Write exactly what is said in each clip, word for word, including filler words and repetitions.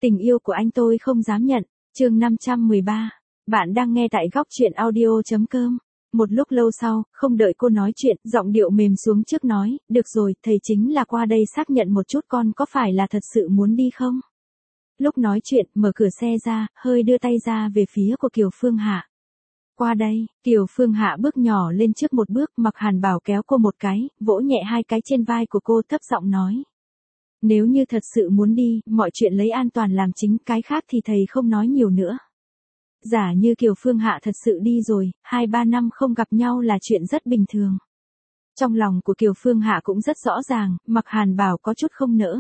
Tình yêu của anh tôi không dám nhận, chương năm trăm mười ba. Bạn đang nghe tại góc truyện audio.com. Một lúc lâu sau, không đợi cô nói chuyện, giọng điệu mềm xuống trước nói, được rồi, thầy chính là qua đây xác nhận một chút con có phải là thật sự muốn đi không? Lúc nói chuyện, mở cửa xe ra, hơi đưa tay ra về phía của Kiều Phương Hạ. Qua đây, Kiều Phương Hạ bước nhỏ lên trước một bước, Mạc Hàn Bảo kéo cô một cái, vỗ nhẹ hai cái trên vai của cô thấp giọng nói. Nếu như thật sự muốn đi, mọi chuyện lấy an toàn làm chính, cái khác thì thầy không nói nhiều nữa. Giả như Kiều Phương Hạ thật sự đi rồi, hai ba năm không gặp nhau là chuyện rất bình thường. Trong lòng của Kiều Phương Hạ cũng rất rõ ràng, Mạc Hàn Bảo có chút không nỡ.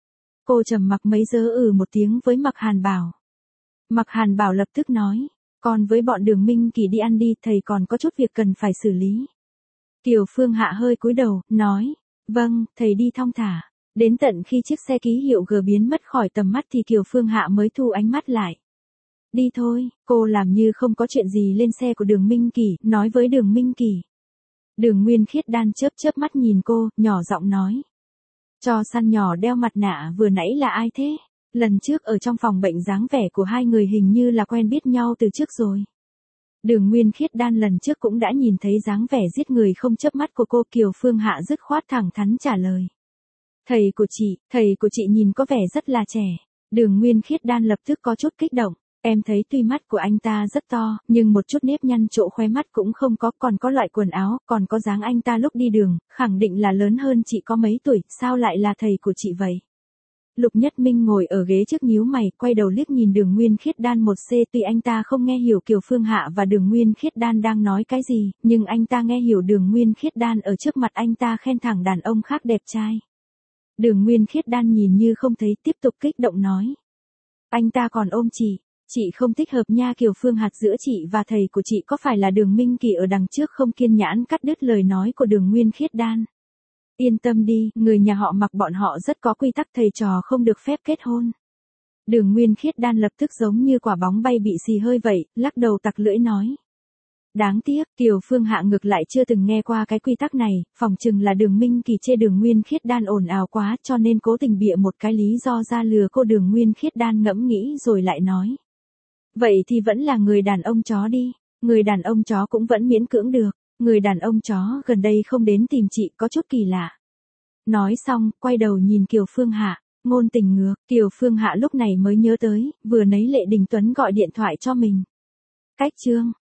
Cô trầm mặc mấy giây ừ một tiếng với Mạc Hàn Bảo. Mạc Hàn Bảo lập tức nói, còn với bọn Đường Minh Kỳ đi ăn đi, thầy còn có chút việc cần phải xử lý. Kiều Phương Hạ hơi cúi đầu, nói, vâng, thầy đi thong thả. Đến tận khi chiếc xe ký hiệu G biến mất khỏi tầm mắt thì Kiều Phương Hạ mới thu ánh mắt lại. Đi thôi, cô làm như không có chuyện gì lên xe của Đường Minh Kỳ, nói với Đường Minh Kỳ. Đường Nguyên Khiết Đan chớp chớp mắt nhìn cô, nhỏ giọng nói. Cho săn nhỏ đeo mặt nạ vừa nãy là ai thế? Lần trước ở trong phòng bệnh dáng vẻ của hai người hình như là quen biết nhau từ trước rồi. Đường Nguyên Khiết Đan lần trước cũng đã nhìn thấy dáng vẻ giết người không chớp mắt của cô. Kiều Phương Hạ dứt khoát thẳng thắn trả lời. Thầy của chị, thầy của chị nhìn có vẻ rất là trẻ. Đường Nguyên Khiết Đan lập tức có chút kích động. Em thấy tuy mắt của anh ta rất to, nhưng một chút nếp nhăn chỗ khóe mắt cũng không có, còn có loại quần áo, còn có dáng anh ta lúc đi đường, khẳng định là lớn hơn chị có mấy tuổi, sao lại là thầy của chị vậy? Lục Nhất Minh ngồi ở ghế trước nhíu mày, quay đầu liếc nhìn Đường Nguyên Khiết Đan một c, tuy anh ta không nghe hiểu Kiều Phương Hạ và Đường Nguyên Khiết Đan đang nói cái gì, nhưng anh ta nghe hiểu Đường Nguyên Khiết Đan ở trước mặt anh ta khen thẳng đàn ông khác đẹp trai. Đường Nguyên Khiết Đan nhìn như không thấy, tiếp tục kích động nói. Anh ta còn ôm chị, chị không thích hợp nha. Kiều Phương Hạt, giữa chị và thầy của chị có phải là Đường Minh Kỳ ở đằng trước không? Kiên nhẫn cắt đứt lời nói của Đường Nguyên Khiết Đan. Yên tâm đi, người nhà họ Mặc bọn họ rất có quy tắc, thầy trò không được phép kết hôn. Đường Nguyên Khiết Đan lập tức giống như quả bóng bay bị xì hơi vậy, lắc đầu tặc lưỡi nói. Đáng tiếc, Kiều Phương Hạ ngược lại chưa từng nghe qua cái quy tắc này, phỏng chừng là Đường Minh Kỳ chê Đường Nguyên Khiết Đan ồn ào quá cho nên cố tình bịa một cái lý do ra lừa cô. Đường Nguyên Khiết Đan ngẫm nghĩ rồi lại nói. Vậy thì vẫn là người đàn ông chó đi, người đàn ông chó cũng vẫn miễn cưỡng được, người đàn ông chó gần đây không đến tìm chị có chút kỳ lạ. Nói xong, quay đầu nhìn Kiều Phương Hạ, ngôn tình ngược, Kiều Phương Hạ lúc này mới nhớ tới, vừa nãy Lệ Đình Tuấn gọi điện thoại cho mình. Cách chương.